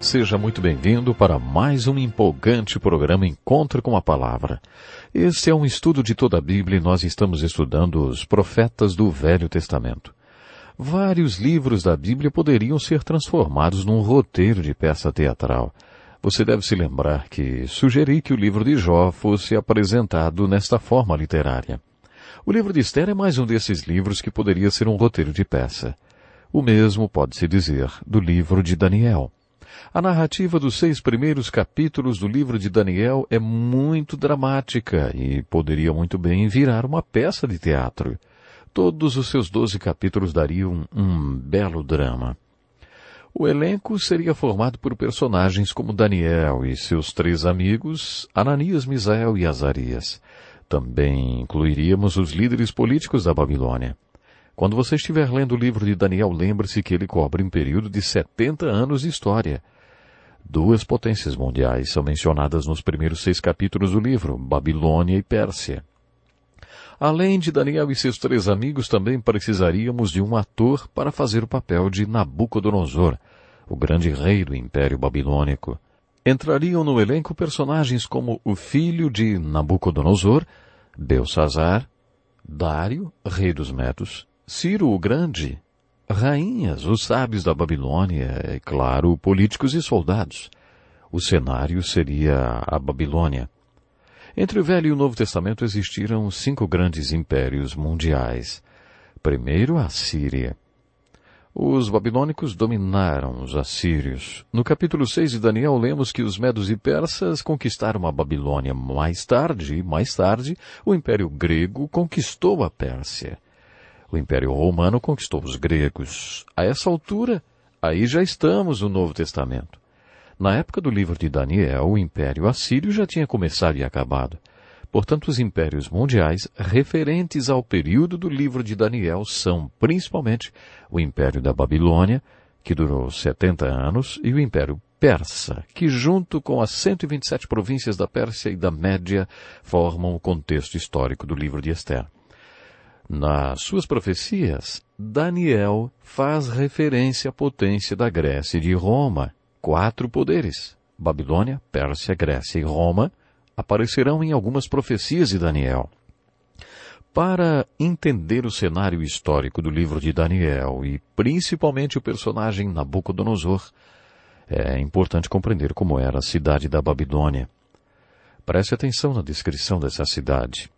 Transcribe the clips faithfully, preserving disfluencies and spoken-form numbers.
seja muito bem-vindo para mais um empolgante programa Encontro com a Palavra. Este é um estudo de toda a Bíblia e nós estamos estudando os profetas do Velho Testamento. Vários livros da Bíblia poderiam ser transformados num roteiro de peça teatral. Você deve se lembrar que sugeri que o livro de Jó fosse apresentado nesta forma literária. O livro de Esther é mais um desses livros que poderia ser um roteiro de peça. O mesmo pode-se dizer do livro de Daniel. A narrativa dos seis primeiros capítulos do livro de Daniel é muito dramática e poderia muito bem virar uma peça de teatro. Todos os seus doze capítulos dariam um belo drama. O elenco seria formado por personagens como Daniel e seus três amigos, Ananias, Misael e Azarias. Também incluiríamos os líderes políticos da Babilônia. Quando você estiver lendo o livro de Daniel, lembre-se que ele cobre um período de setenta anos de história. Duas potências mundiais são mencionadas nos primeiros seis capítulos do livro, Babilônia e Pérsia. Além de Daniel e seus três amigos, também precisaríamos de um ator para fazer o papel de Nabucodonosor, o grande rei do Império Babilônico. Entrariam no elenco personagens como o filho de Nabucodonosor, Belsazar, Dário, rei dos Medos, Ciro o Grande, rainhas, os sábios da Babilônia, e, claro, políticos e soldados. O cenário seria a Babilônia. Entre o Velho e o Novo Testamento existiram cinco grandes impérios mundiais. Primeiro, a Síria. Os babilônicos dominaram os assírios. No capítulo seis de Daniel, lemos que os medos e persas conquistaram a Babilônia. Mais tarde, mais tarde, o Império Grego conquistou a Pérsia. O Império Romano conquistou os gregos. A essa altura, aí já estamos no Novo Testamento. Na época do livro de Daniel, o Império Assírio já tinha começado e acabado. Portanto, os impérios mundiais referentes ao período do livro de Daniel são, principalmente, o Império da Babilônia, que durou setenta anos, e o Império Persa, que junto com as cento e vinte e sete províncias da Pérsia e da Média formam o contexto histórico do livro de Esther. Nas suas profecias, Daniel faz referência à potência da Grécia e de Roma. Quatro poderes, Babilônia, Pérsia, Grécia e Roma, aparecerão em algumas profecias de Daniel. Para entender o cenário histórico do livro de Daniel e principalmente o personagem Nabucodonosor, é importante compreender como era a cidade da Babilônia. Preste atenção na descrição dessa cidade.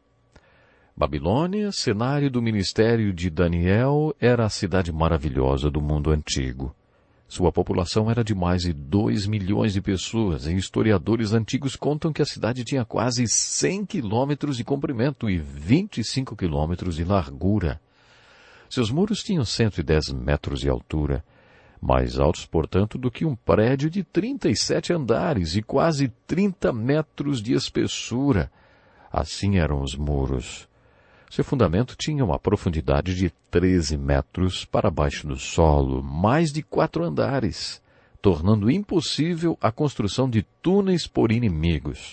Babilônia, cenário do ministério de Daniel, era a cidade maravilhosa do mundo antigo. Sua população era de mais de dois milhões de pessoas e historiadores antigos contam que a cidade tinha quase cem quilômetros de comprimento e vinte e cinco quilômetros de largura. Seus muros tinham cento e dez metros de altura, mais altos, portanto, do que um prédio de trinta e sete andares e quase trinta metros de espessura. Assim eram os muros. Seu fundamento tinha uma profundidade de treze metros para baixo do solo, mais de quatro andares, tornando impossível a construção de túneis por inimigos.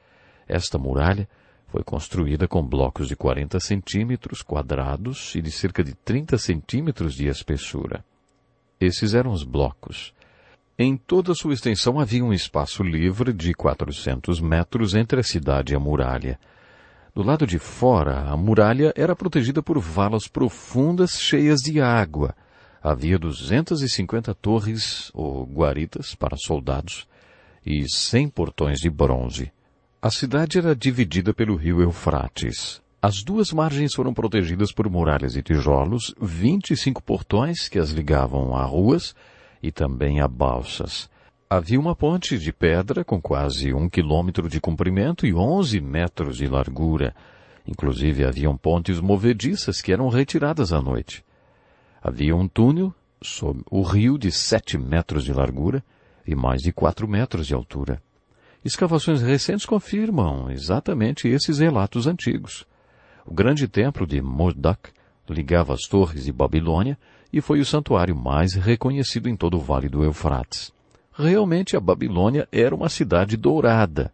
Esta muralha foi construída com blocos de quarenta centímetros quadrados e de cerca de trinta centímetros de espessura. Esses eram os blocos. Em toda sua extensão havia um espaço livre de quatrocentos metros entre a cidade e a muralha. Do lado de fora, a muralha era protegida por valas profundas cheias de água. Havia duzentas e cinquenta torres, ou guaritas, para soldados, e cem portões de bronze. A cidade era dividida pelo rio Eufrates. As duas margens foram protegidas por muralhas de tijolos, vinte e cinco portões que as ligavam a ruas e também a balsas. Havia uma ponte de pedra com quase um quilômetro de comprimento e onze metros de largura. Inclusive, haviam pontes movediças que eram retiradas à noite. Havia um túnel sob o rio de sete metros de largura e mais de quatro metros de altura. Escavações recentes confirmam exatamente esses relatos antigos. O grande templo de Marduk ligava as torres de Babilônia e foi o santuário mais reconhecido em todo o Vale do Eufrates. Realmente a Babilônia era uma cidade dourada.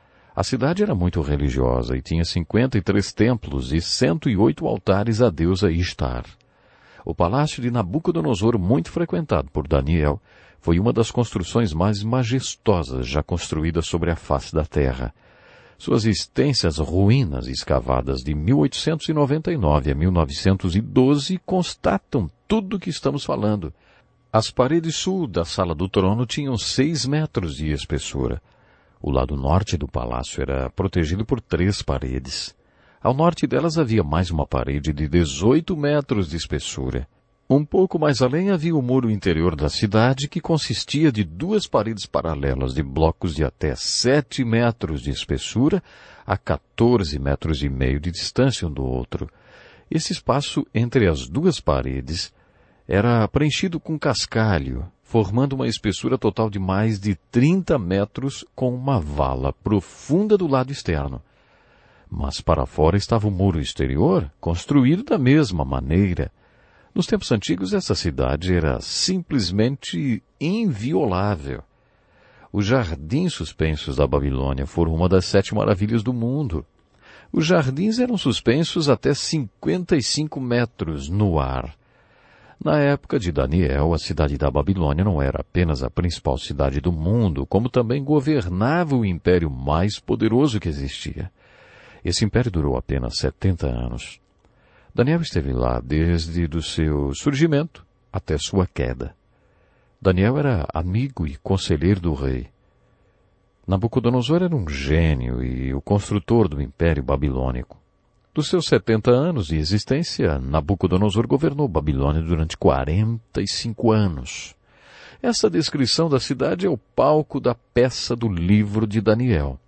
A cidade era muito religiosa e tinha cinquenta e três templos e cento e oito altares à deusa Ishtar. O palácio de Nabucodonosor, muito frequentado por Daniel, Foi uma das construções mais majestosas já construídas sobre a face da terra. Suas extensas ruínas escavadas de mil oitocentos e noventa e nove a mil novecentos e doze constatam tudo o que estamos falando. As paredes sul da sala do trono tinham seis metros de espessura. O lado norte do palácio era protegido por três paredes. Ao norte delas havia mais uma parede de dezoito metros de espessura. Um pouco mais além havia o muro interior da cidade, que consistia de duas paredes paralelas de blocos de até sete metros de espessura a quatorze metros e meio de distância um do outro. Esse espaço entre as duas paredes era preenchido com cascalho, formando uma espessura total de mais de trinta metros com uma vala profunda do lado externo. Mas para fora estava o muro exterior, construído da mesma maneira. Nos tempos antigos, essa cidade era simplesmente inviolável. Os jardins suspensos da Babilônia foram uma das sete maravilhas do mundo. Os jardins eram suspensos até cinquenta e cinco metros no ar. Na época de Daniel, a cidade da Babilônia não era apenas a principal cidade do mundo, como também governava o império mais poderoso que existia. Esse império durou apenas setenta anos. Daniel esteve lá desde do seu surgimento até sua queda. Daniel era amigo e conselheiro do rei. Nabucodonosor era um gênio e o construtor do Império Babilônico. Dos seus setenta anos de existência, Nabucodonosor governou Babilônia durante quarenta e cinco anos. Essa descrição da cidade é o palco da peça do livro de Daniel.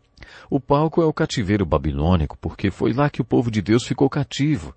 O palco é o cativeiro babilônico, porque foi lá que o povo de Deus ficou cativo.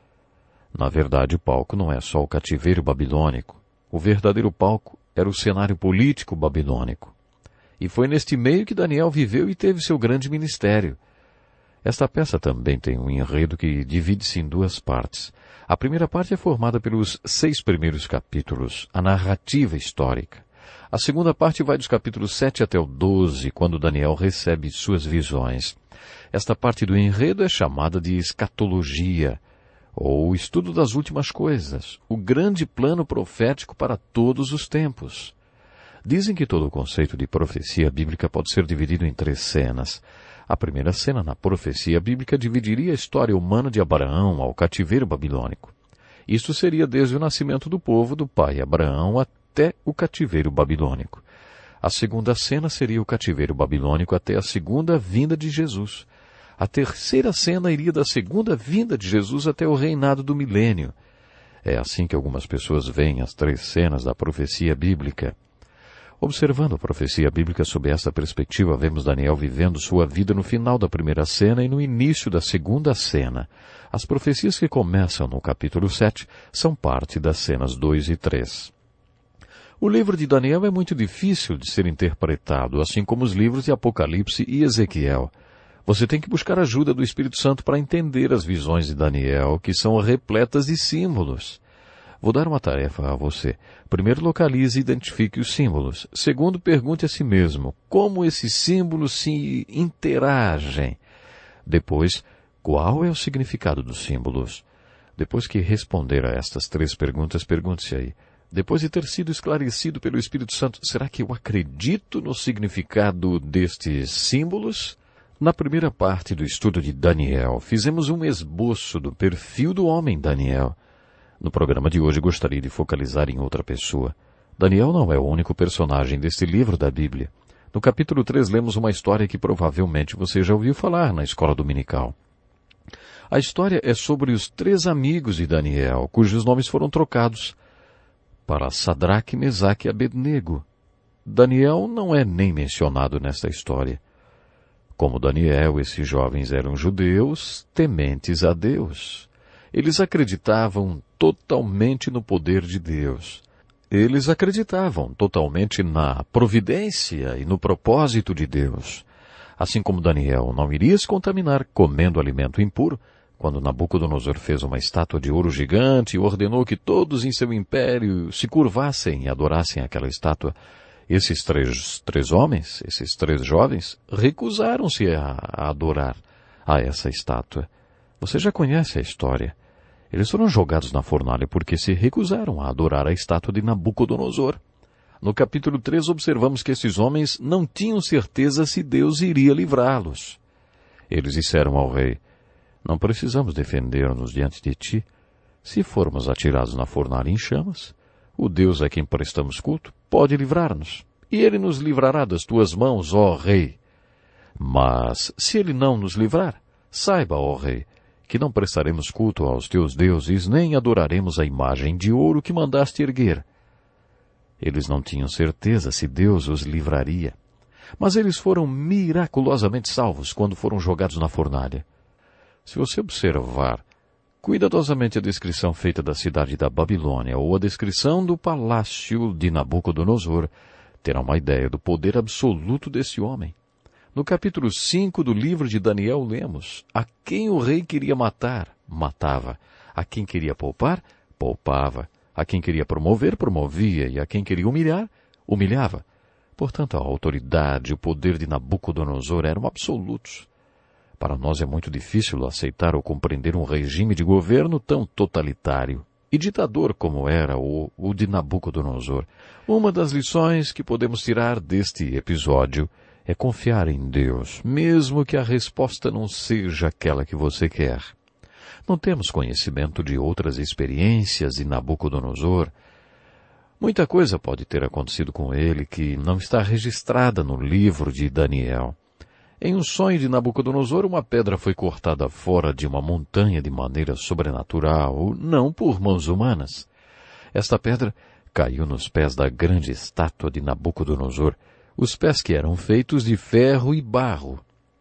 Na verdade, o palco não é só o cativeiro babilônico. O verdadeiro palco era o cenário político babilônico. E foi neste meio que Daniel viveu e teve seu grande ministério. Esta peça também tem um enredo que divide-se em duas partes. A primeira parte é formada pelos seis primeiros capítulos, a narrativa histórica. A segunda parte vai dos capítulos sete até o doze, quando Daniel recebe suas visões. Esta parte do enredo é chamada de escatologia, ou o estudo das últimas coisas, o grande plano profético para todos os tempos. Dizem que todo o conceito de profecia bíblica pode ser dividido em três cenas. A primeira cena na profecia bíblica dividiria a história humana de Abraão ao cativeiro babilônico. Isto seria desde o nascimento do povo do pai Abraão até o cativeiro babilônico. A segunda cena seria o cativeiro babilônico até a segunda vinda de Jesus. A terceira cena iria da segunda vinda de Jesus até o reinado do milênio. É assim que algumas pessoas veem as três cenas da profecia bíblica. Observando a profecia bíblica sob esta perspectiva, vemos Daniel vivendo sua vida no final da primeira cena e no início da segunda cena. As profecias que começam no capítulo sete são parte das cenas dois e três. O livro de Daniel é muito difícil de ser interpretado, assim como os livros de Apocalipse e Ezequiel. Você tem que buscar ajuda do Espírito Santo para entender as visões de Daniel, que são repletas de símbolos. Vou dar uma tarefa a você. Primeiro, localize e identifique os símbolos. Segundo, pergunte a si mesmo como esses símbolos se interagem. Depois, qual é o significado dos símbolos? Depois que responder a estas três perguntas, pergunte-se aí. Depois de ter sido esclarecido pelo Espírito Santo, será que eu acredito no significado destes símbolos? Na primeira parte do estudo de Daniel, fizemos um esboço do perfil do homem Daniel. No programa de hoje gostaria de focalizar em outra pessoa. Daniel não é o único personagem deste livro da Bíblia. No capítulo três lemos uma história que provavelmente você já ouviu falar na escola dominical. A história é sobre os três amigos de Daniel, cujos nomes foram trocados para Sadraque, Mesaque e Abednego. Daniel não é nem mencionado nesta história. Como Daniel, esses jovens eram judeus, tementes a Deus. Eles acreditavam totalmente no poder de Deus. Eles acreditavam totalmente na providência e no propósito de Deus. Assim como Daniel não iria se contaminar comendo alimento impuro, quando Nabucodonosor fez uma estátua de ouro gigante e ordenou que todos em seu império se curvassem e adorassem aquela estátua, esses três, três homens, esses três jovens, recusaram-se a, a adorar a essa estátua. Você já conhece a história. Eles foram jogados na fornalha porque se recusaram a adorar a estátua de Nabucodonosor. No capítulo três observamos que esses homens não tinham certeza se Deus iria livrá-los. Eles disseram ao rei: não precisamos defender-nos diante de ti. Se formos atirados na fornalha em chamas, o Deus a quem prestamos culto pode livrar-nos, e ele nos livrará das tuas mãos, ó rei. Mas, se ele não nos livrar, saiba, ó rei, que não prestaremos culto aos teus deuses, nem adoraremos a imagem de ouro que mandaste erguer. Eles não tinham certeza se Deus os livraria, mas eles foram miraculosamente salvos quando foram jogados na fornalha. Se você observar cuidadosamente a descrição feita da cidade da Babilônia ou a descrição do palácio de Nabucodonosor, terá uma ideia do poder absoluto desse homem. No capítulo cinco do livro de Daniel lemos: a quem o rei queria matar, matava. A quem queria poupar, poupava. A quem queria promover, promovia. E a quem queria humilhar, humilhava. Portanto, a autoridade e o poder de Nabucodonosor eram absolutos. Para nós é muito difícil aceitar ou compreender um regime de governo tão totalitário e ditador como era o, o de Nabucodonosor. Uma das lições que podemos tirar deste episódio é confiar em Deus, mesmo que a resposta não seja aquela que você quer. Não temos conhecimento de outras experiências de Nabucodonosor. Muita coisa pode ter acontecido com ele que não está registrada no livro de Daniel. Em um sonho de Nabucodonosor, uma pedra foi cortada fora de uma montanha de maneira sobrenatural, não por mãos humanas. Esta pedra caiu nos pés da grande estátua de Nabucodonosor, os pés que eram feitos de ferro e barro.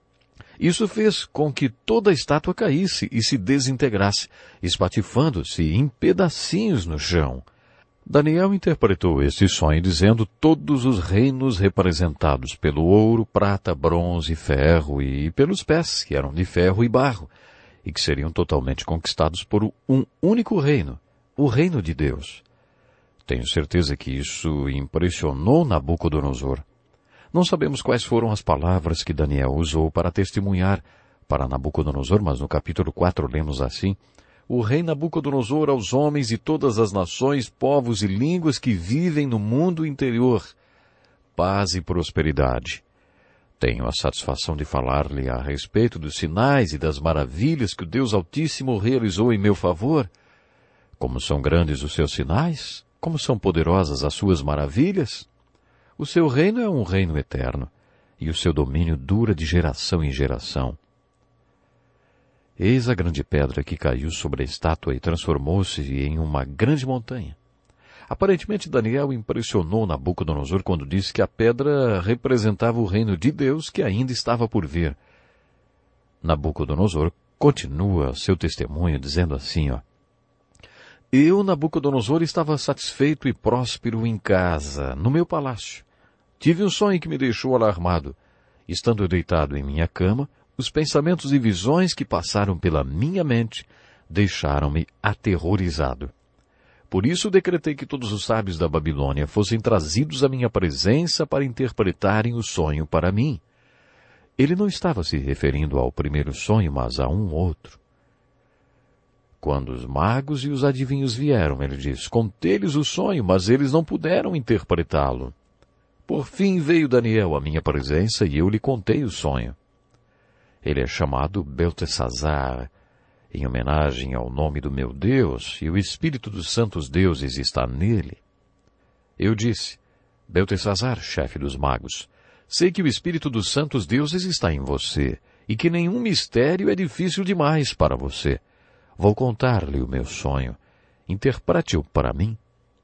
Isso fez com que toda a estátua caísse e se desintegrasse, espatifando-se em pedacinhos no chão. Daniel interpretou este sonho dizendo todos os reinos representados pelo ouro, prata, bronze, ferro e pelos pés, que eram de ferro e barro, e que seriam totalmente conquistados por um único reino, o reino de Deus. Tenho certeza que isso impressionou Nabucodonosor. Não sabemos quais foram as palavras que Daniel usou para testemunhar para Nabucodonosor, mas no capítulo quatro lemos assim: o rei Nabucodonosor aos homens de todas as nações, povos e línguas que vivem no mundo interior, paz e prosperidade. Tenho a satisfação de falar-lhe a respeito dos sinais e das maravilhas que o Deus Altíssimo realizou em meu favor. Como são grandes os seus sinais, como são poderosas as suas maravilhas. O seu reino é um reino eterno, e o seu domínio dura de geração em geração. Eis a grande pedra que caiu sobre a estátua e transformou-se em uma grande montanha. Aparentemente, Daniel impressionou Nabucodonosor quando disse que a pedra representava o reino de Deus que ainda estava por vir. Nabucodonosor continua seu testemunho dizendo assim, ó: eu, Nabucodonosor, estava satisfeito e próspero em casa, no meu palácio. Tive um sonho que me deixou alarmado. Estando deitado em minha cama, os pensamentos e visões que passaram pela minha mente deixaram-me aterrorizado. Por isso decretei que todos os sábios da Babilônia fossem trazidos à minha presença para interpretarem o sonho para mim. Ele não estava se referindo ao primeiro sonho, mas a um outro. Quando os magos e os adivinhos vieram, ele disse: contei-lhes o sonho, mas eles não puderam interpretá-lo. Por fim veio Daniel à minha presença e eu lhe contei o sonho. Ele é chamado Beltesazar, em homenagem ao nome do meu Deus, e o espírito dos santos deuses está nele. Eu disse: Beltesazar, chefe dos magos, sei que o espírito dos santos deuses está em você, e que nenhum mistério é difícil demais para você. Vou contar-lhe o meu sonho. Interprete-o para mim.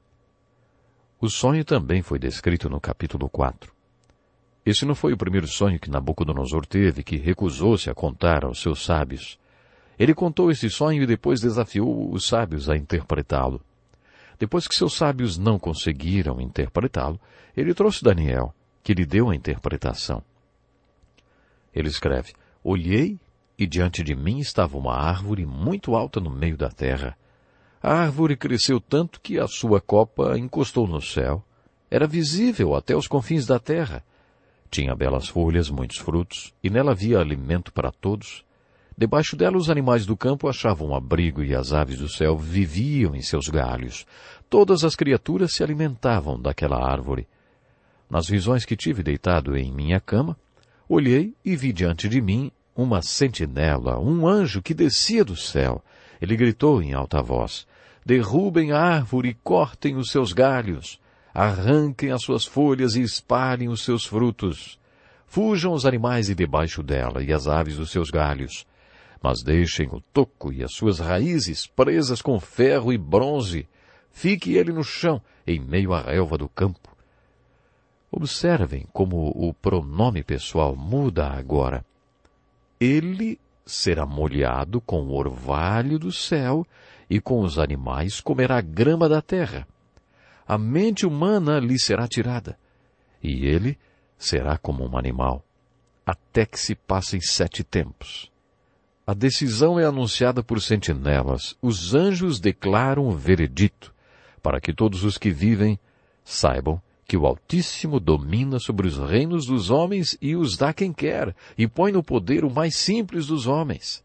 O sonho também foi descrito no capítulo quatro. Esse não foi o primeiro sonho que Nabucodonosor teve, que recusou-se a contar aos seus sábios. Ele contou esse sonho e depois desafiou os sábios a interpretá-lo. Depois que seus sábios não conseguiram interpretá-lo, ele trouxe Daniel, que lhe deu a interpretação. Ele escreve: olhei, e diante de mim estava uma árvore muito alta no meio da terra. A árvore cresceu tanto que a sua copa encostou no céu. Era visível até os confins da terra. Tinha belas folhas, muitos frutos, e nela havia alimento para todos. Debaixo dela os animais do campo achavam um abrigo e as aves do céu viviam em seus galhos. Todas as criaturas se alimentavam daquela árvore. Nas visões que tive deitado em minha cama, olhei e vi diante de mim uma sentinela, um anjo que descia do céu. Ele gritou em alta voz: derrubem a árvore e cortem os seus galhos, arranquem as suas folhas e espalhem os seus frutos. Fujam os animais de debaixo dela e as aves dos seus galhos, mas deixem o toco e as suas raízes presas com ferro e bronze. Fique ele no chão, em meio à relva do campo. Observem como o pronome pessoal muda agora. Ele será molhado com o orvalho do céu e com os animais comerá grama da terra. A mente humana lhe será tirada, e ele será como um animal, até que se passem sete tempos. A decisão é anunciada por sentinelas. Os anjos declaram o veredito, para que todos os que vivem saibam que o Altíssimo domina sobre os reinos dos homens e os dá quem quer, e põe no poder o mais simples dos homens.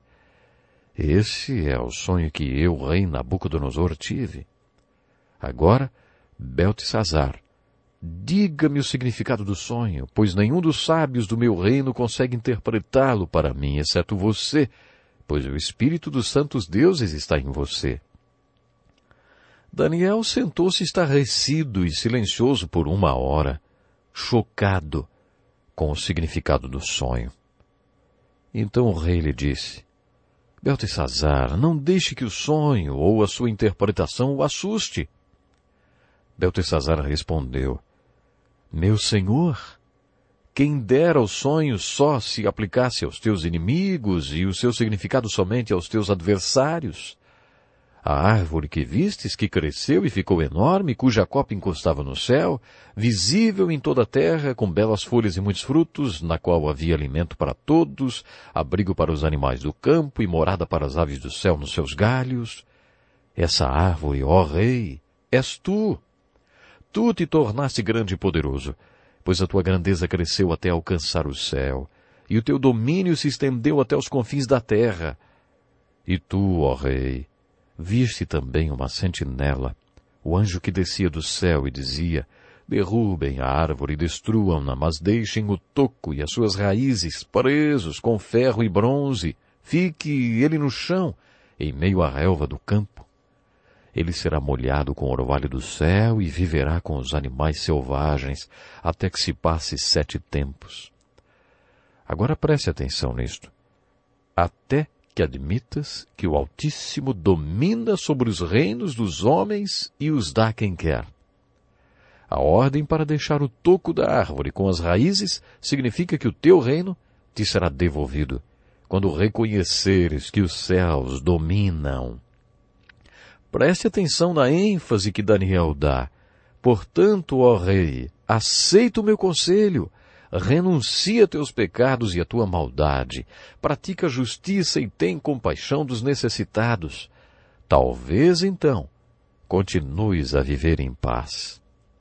Esse é o sonho que eu, rei Nabucodonosor, tive. Agora, Beltesazar, diga-me o significado do sonho, pois nenhum dos sábios do meu reino consegue interpretá-lo para mim, exceto você, pois o Espírito dos santos deuses está em você. Daniel sentou-se estarrecido e silencioso por uma hora, chocado com o significado do sonho. Então o rei lhe disse: Beltesazar, não deixe que o sonho ou a sua interpretação o assuste. Beltesazar respondeu: Meu senhor, quem dera o sonho só se aplicasse aos teus inimigos e o seu significado somente aos teus adversários. A árvore que vistes, que cresceu e ficou enorme, cuja copa encostava no céu, visível em toda a terra, com belas folhas e muitos frutos, na qual havia alimento para todos, abrigo para os animais do campo e morada para as aves do céu nos seus galhos. Essa árvore, ó rei, és tu. Tu te tornaste grande e poderoso, pois a tua grandeza cresceu até alcançar o céu, e o teu domínio se estendeu até os confins da terra. E tu, ó rei, viste também uma sentinela, o anjo que descia do céu e dizia: derrubem a árvore e destruam-na, mas deixem o toco e as suas raízes presos com ferro e bronze. Fique ele no chão, em meio à relva do campo. Ele será molhado com o orvalho do céu e viverá com os animais selvagens, até que se passe sete tempos. Agora preste atenção nisto. Até que admitas que o Altíssimo domina sobre os reinos dos homens e os dá quem quer. A ordem para deixar o toco da árvore com as raízes significa que o teu reino te será devolvido, quando reconheceres que os céus dominam. Preste atenção na ênfase que Daniel dá. Portanto, ó rei, aceita o meu conselho. Renuncia a teus pecados e a tua maldade, pratica a justiça e tem compaixão dos necessitados. Talvez, então, continues a viver em paz.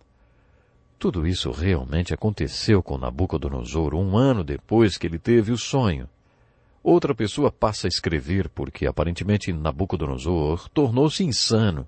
Tudo isso realmente aconteceu com Nabucodonosor um ano depois que ele teve o sonho. Outra pessoa passa a escrever porque, aparentemente, Nabucodonosor tornou-se insano.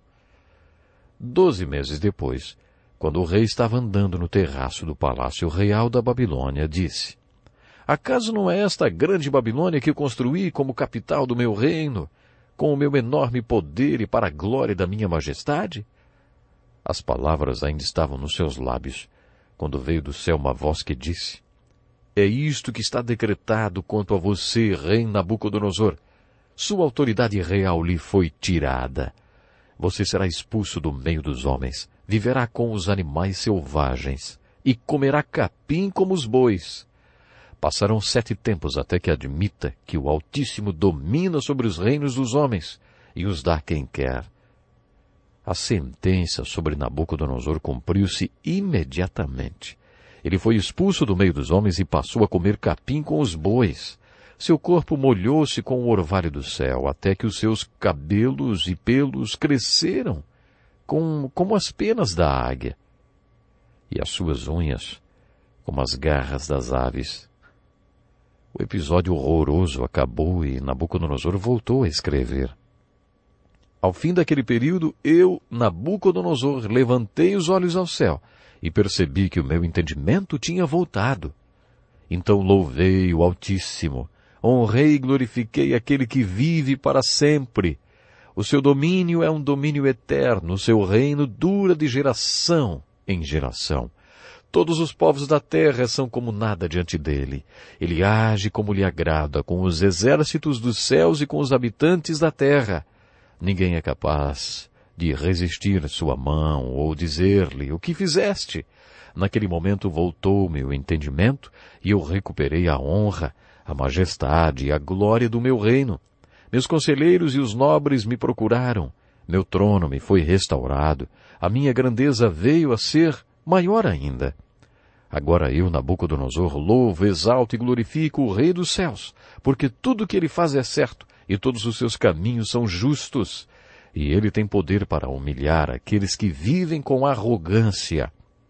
Doze meses depois, quando o rei estava andando no terraço do palácio real da Babilônia, disse: Acaso não é esta a grande Babilônia que construí como capital do meu reino, com o meu enorme poder e para a glória da minha majestade? As palavras ainda estavam nos seus lábios, quando veio do céu uma voz que disse: É isto que está decretado quanto a você, rei Nabucodonosor. Sua autoridade real lhe foi tirada. Você será expulso do meio dos homens, viverá com os animais selvagens e comerá capim como os bois. Passarão sete tempos até que admita que o Altíssimo domina sobre os reinos dos homens e os dá quem quer. A sentença sobre Nabucodonosor cumpriu-se imediatamente. Ele foi expulso do meio dos homens e passou a comer capim com os bois. Seu corpo molhou-se com o orvalho do céu, até que os seus cabelos e pelos cresceram, com, como as penas da águia, e as suas unhas, como as garras das aves. O episódio horroroso acabou e Nabucodonosor voltou a escrever. Ao fim daquele período, eu, Nabucodonosor, levantei os olhos ao céu e percebi que o meu entendimento tinha voltado. Então louvei o Altíssimo, honrei e glorifiquei aquele que vive para sempre. O seu domínio é um domínio eterno, o seu reino dura de geração em geração. Todos os povos da terra são como nada diante dele. Ele age como lhe agrada, com os exércitos dos céus e com os habitantes da terra. Ninguém é capaz de resistir sua mão ou dizer-lhe: o que fizeste? Naquele momento voltou-me o entendimento e eu recuperei a honra, a majestade e a glória do meu reino. Meus conselheiros e os nobres me procuraram. Meu trono me foi restaurado. A minha grandeza veio a ser maior ainda. Agora eu, Nabucodonosor, louvo, exalto e glorifico o Rei dos céus, porque tudo o que ele faz é certo e todos os seus caminhos são justos. E ele tem poder para humilhar aqueles que vivem com arrogância.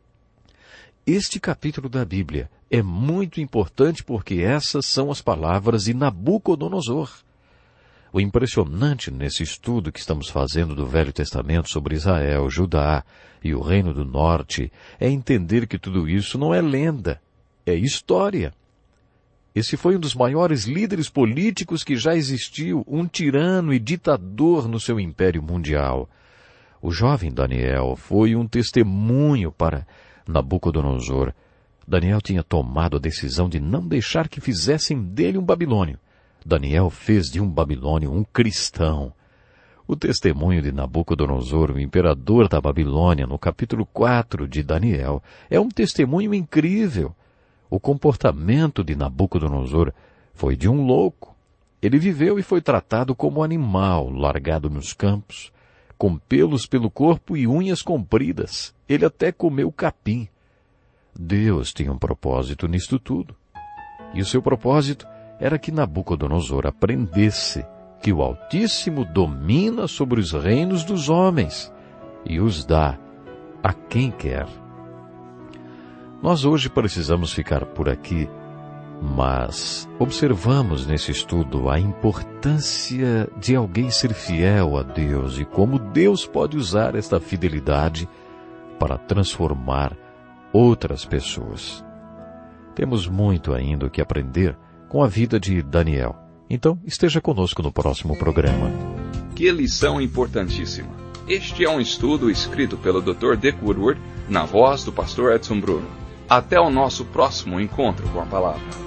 Este capítulo da Bíblia é muito importante porque essas são as palavras de Nabucodonosor. O impressionante nesse estudo que estamos fazendo do Velho Testamento sobre Israel, Judá e o Reino do Norte é entender que tudo isso não é lenda, é história. Esse foi um dos maiores líderes políticos que já existiu, um tirano e ditador no seu império mundial. O jovem Daniel foi um testemunho para Nabucodonosor. Daniel tinha tomado a decisão de não deixar que fizessem dele um babilônio. Daniel fez de um babilônio um cristão. O testemunho de Nabucodonosor, o imperador da Babilônia, no capítulo quatro de Daniel, é um testemunho incrível. O comportamento de Nabucodonosor foi de um louco. Ele viveu e foi tratado como animal, largado nos campos, com pelos pelo corpo e unhas compridas. Ele até comeu capim. Deus tinha um propósito nisto tudo. E o seu propósito era que Nabucodonosor aprendesse que o Altíssimo domina sobre os reinos dos homens e os dá a quem quer. Nós hoje precisamos ficar por aqui, mas observamos nesse estudo a importância de alguém ser fiel a Deus e como Deus pode usar esta fidelidade para transformar outras pessoas. Temos muito ainda o que aprender com a vida de Daniel. Então, esteja conosco no próximo programa. Que lição importantíssima! Este é um estudo escrito pelo doutor Dick Woodward, na voz do pastor Edson Bruno. Até o nosso próximo encontro com a palavra.